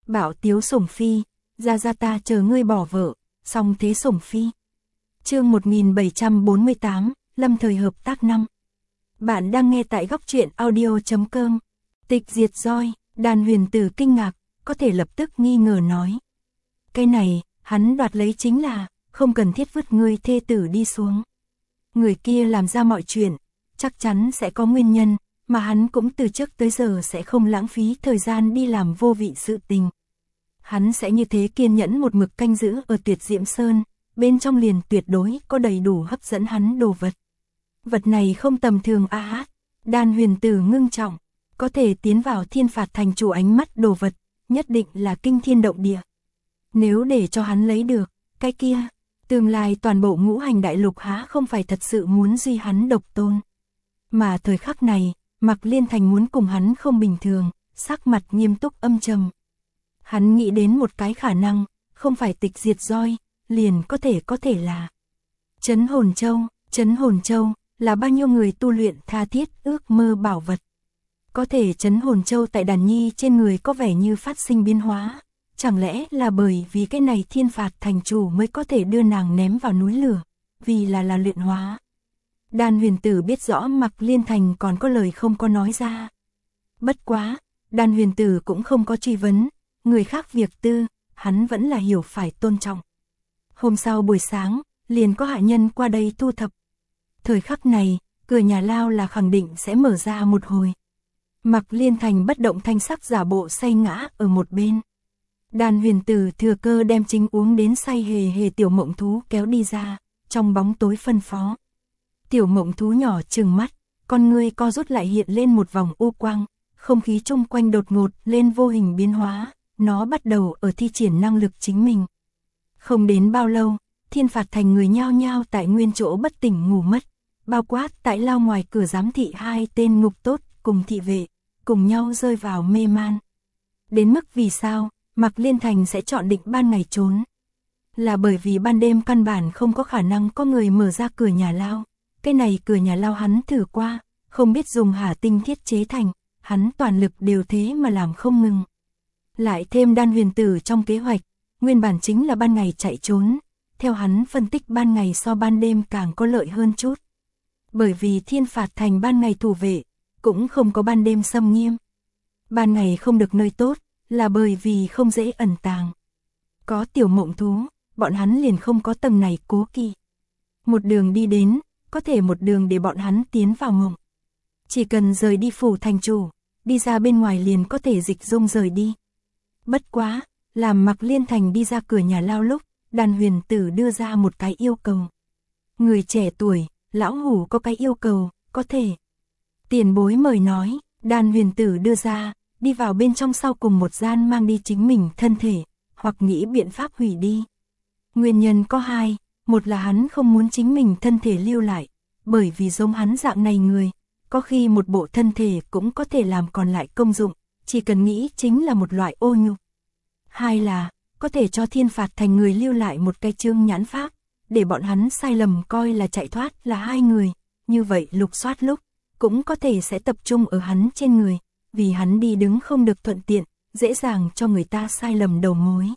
Bảo tiếu sủng phi, ra ta chờ ngươi bỏ vợ, song thế sủng phi. Chương 1748, lâm thời hợp tác 5. Bạn đang nghe tại góc truyện audio.com. Tịch diệt roi, Đan Huyền Tử kinh ngạc, có thể lập tức nghi ngờ nói. Cái này, hắn đoạt lấy chính là, không cần thiết vứt ngươi thê tử đi xuống. Người kia làm ra mọi chuyện, chắc chắn sẽ có nguyên nhân, mà hắn cũng từ trước tới giờ sẽ không lãng phí thời gian đi làm vô vị sự tình. Hắn sẽ như thế kiên nhẫn một mực canh giữ ở Tuyệt Diễm Sơn, bên trong liền tuyệt đối có đầy đủ hấp dẫn hắn đồ vật. Vật này không tầm thường Đan Huyền Tử ngưng trọng, có thể tiến vào Thiên Phạt Thành chủ ánh mắt đồ vật, nhất định là kinh thiên động địa. Nếu để cho hắn lấy được, cái kia, tương lai toàn bộ ngũ hành đại lục há không phải thật sự muốn duy hắn độc tôn. Mà thời khắc này, Mạc Liên Thành muốn cùng hắn không bình thường, sắc mặt nghiêm túc âm trầm. Hắn nghĩ đến một cái khả năng, không phải tịch diệt roi, liền có thể là Trấn Hồn Châu là bao nhiêu người tu luyện tha thiết ước mơ bảo vật. Có thể Trấn Hồn Châu tại Đàn Nhi trên người có vẻ như phát sinh biến hóa, chẳng lẽ là bởi vì cái này Thiên Phạt Thành chủ mới có thể đưa nàng ném vào núi lửa, vì là luyện hóa. Đan Huyền Tử biết rõ Mạc Liên Thành còn có lời không có nói ra. Bất quá, Đan Huyền Tử cũng không có truy vấn, người khác việc tư, hắn vẫn là hiểu phải tôn trọng. Hôm sau buổi sáng, liền có hạ nhân qua đây thu thập. Thời khắc này, cửa nhà lao là khẳng định sẽ mở ra một hồi. Mạc Liên Thành bất động thanh sắc giả bộ say ngã ở một bên. Đan Huyền Tử thừa cơ đem chính uống đến say hề tiểu mộng thú kéo đi ra, trong bóng tối phân phó. Tiểu mộng thú nhỏ trừng mắt, con ngươi co rút lại hiện lên một vòng u quang, không khí chung quanh đột ngột lên vô hình biến hóa, nó bắt đầu ở thi triển năng lực chính mình. Không đến bao lâu, Thiên Phạt Thành người nhao nhao tại nguyên chỗ bất tỉnh ngủ mất, bao quát tại lao ngoài cửa giám thị hai tên ngục tốt cùng thị vệ, cùng nhau rơi vào mê man. Đến mức vì sao, Mạc Liên Thành sẽ chọn định ban ngày trốn. Là bởi vì ban đêm căn bản không có khả năng có người mở ra cửa nhà lao. Cái này cửa nhà lao hắn thử qua, không biết dùng hỏa tinh thiết chế thành, hắn toàn lực đều thế mà làm không ngừng. Lại thêm Đan Huyền Tử trong kế hoạch, nguyên bản chính là ban ngày chạy trốn, theo hắn phân tích ban ngày so ban đêm càng có lợi hơn chút. Bởi vì Thiên Phạt Thành ban ngày thủ vệ, cũng không có ban đêm xâm nghiêm. Ban ngày không được nơi tốt, là bởi vì không dễ ẩn tàng. Có tiểu mộng thú, bọn hắn liền không có tầng này cố kỵ. Một đường đi đến, có thể một đường để bọn hắn tiến vào mộng. Chỉ cần rời đi phủ thành chủ, đi ra bên ngoài liền có thể dịch dung rời đi. Bất quá, làm Mạc Liên Thành đi ra cửa nhà lao lúc, Đan Huyền Tử đưa ra một cái yêu cầu. Người trẻ tuổi, lão hủ có cái yêu cầu, có thể. Tiền bối mời nói, Đan Huyền Tử đưa ra, đi vào bên trong sau cùng một gian mang đi chính mình thân thể, hoặc nghĩ biện pháp hủy đi. Nguyên nhân có hai, một là hắn không muốn chính mình thân thể lưu lại, bởi vì giống hắn dạng này người, có khi một bộ thân thể cũng có thể làm còn lại công dụng, chỉ cần nghĩ chính là một loại ô nhục. Hai là, có thể cho Thiên Phạt Thành người lưu lại một cái chương nhãn pháp, để bọn hắn sai lầm coi là chạy thoát là hai người, như vậy lục soát lúc, cũng có thể sẽ tập trung ở hắn trên người, vì hắn đi đứng không được thuận tiện, dễ dàng cho người ta sai lầm đầu mối.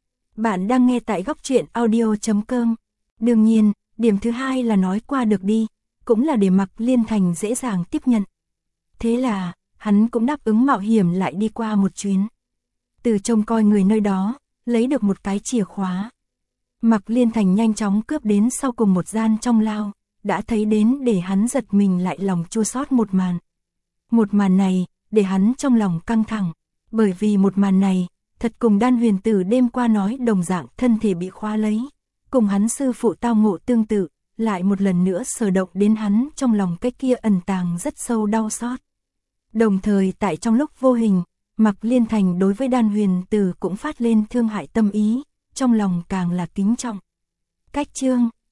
Bạn đang nghe tại góc truyện audio.com. Đương nhiên, điểm thứ hai là nói qua được đi, cũng là để Mạc Liên Thành dễ dàng tiếp nhận. Thế là, hắn cũng đáp ứng mạo hiểm lại đi qua một chuyến. Từ trông coi người nơi đó, lấy được một cái chìa khóa. Mạc Liên Thành nhanh chóng cướp đến sau cùng một gian trong lao, đã thấy đến để hắn giật mình lại lòng chua xót một màn. Một màn này, để hắn trong lòng căng thẳng, bởi vì một màn này, thật cùng Đan Huyền Tử đêm qua nói đồng dạng thân thể bị khóa lấy, cùng hắn sư phụ tao ngộ tương tự, lại một lần nữa sở động đến hắn trong lòng cái kia ẩn tàng rất sâu đau xót. Đồng thời tại trong lúc vô hình, Mạc Liên Thành đối với Đan Huyền Tử cũng phát lên thương hại tâm ý, trong lòng càng là kính trọng. Cách chương